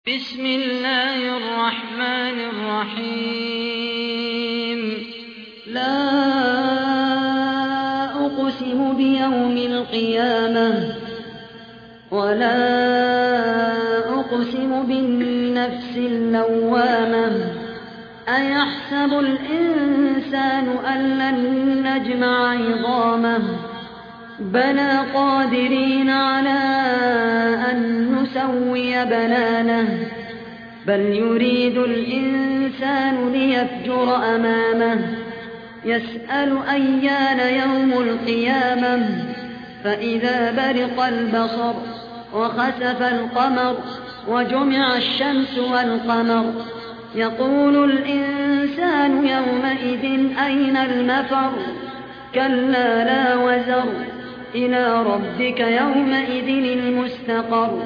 بسم الله الرحمن الرحيم لا أقسم بيوم القيامة ولا أقسم بالنفس اللوامة أيحسب الإنسان أن لن نجمع عظامه بلى قادرين على أن نسوي بنانه بل يريد الإنسان ليفجر أمامه يسأل أيان يوم القيامة فإذا برق البصر وخسف القمر وجمع الشمس والقمر يقول الإنسان يومئذ أين المفر كلا لا وزر إلى ربك يومئذ المستقر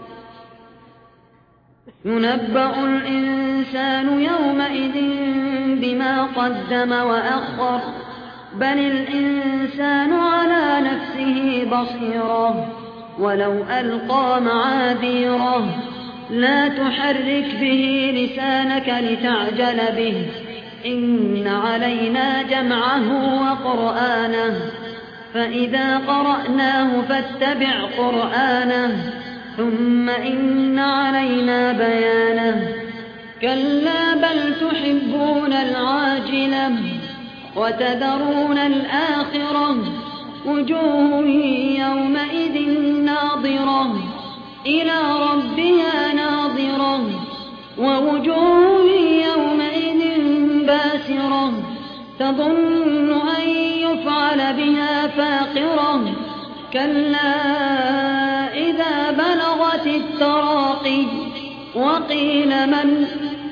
ينبأ الإنسان يومئذ بما قدم وأخر بل الإنسان على نفسه بصيرة ولو ألقى معاذيره لا تحرك به لسانك لتعجل به إن علينا جمعه وقرآنه فإذا قرأناه فاتبع قرآنه ثم إن علينا بيانه كلا بل تحبون العاجلة وتذرون الآخرة وجوه يومئذ ناظرة إلى ربها ناظرة ووجوه يومئذ باسرة تظن أن يفعل بها فاقرة كلا إذا بلغت التراقي وقيل من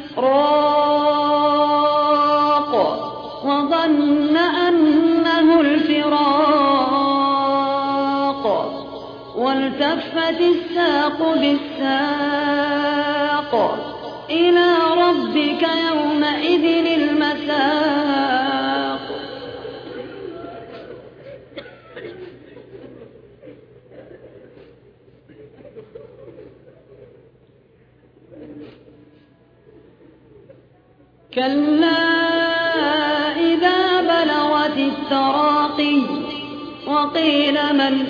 راق وظن أنه الفراق والتفت الساق بالساق إلى ربك يومئذ المساق كلا إذا بلغت التراقي وقيل من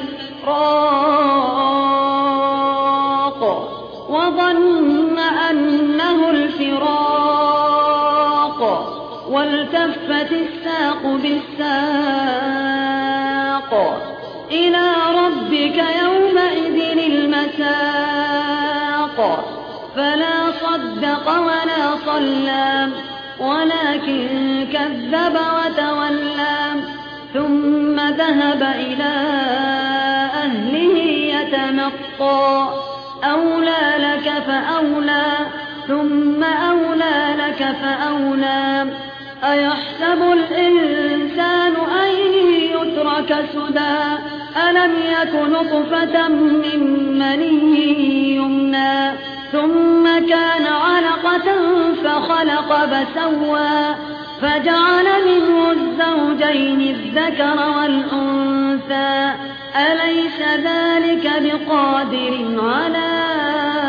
راق وظن أنه الفراق والتفت الساق بالساق إلى ربك يومئذ المساق فلا صدق ولا صلى ولكن كذب وتولى ثم ذهب إلى أهله يتمطى أولى لك فأولى ثم أولى لك فأولى أيحسب الإنسان أن يترك سدى ألم يك نطفة من مني يمنى ثم كان علقة فخلق فسوى فجعل منه الزوجين الذكر والأنثى أليس ذلك بقادر على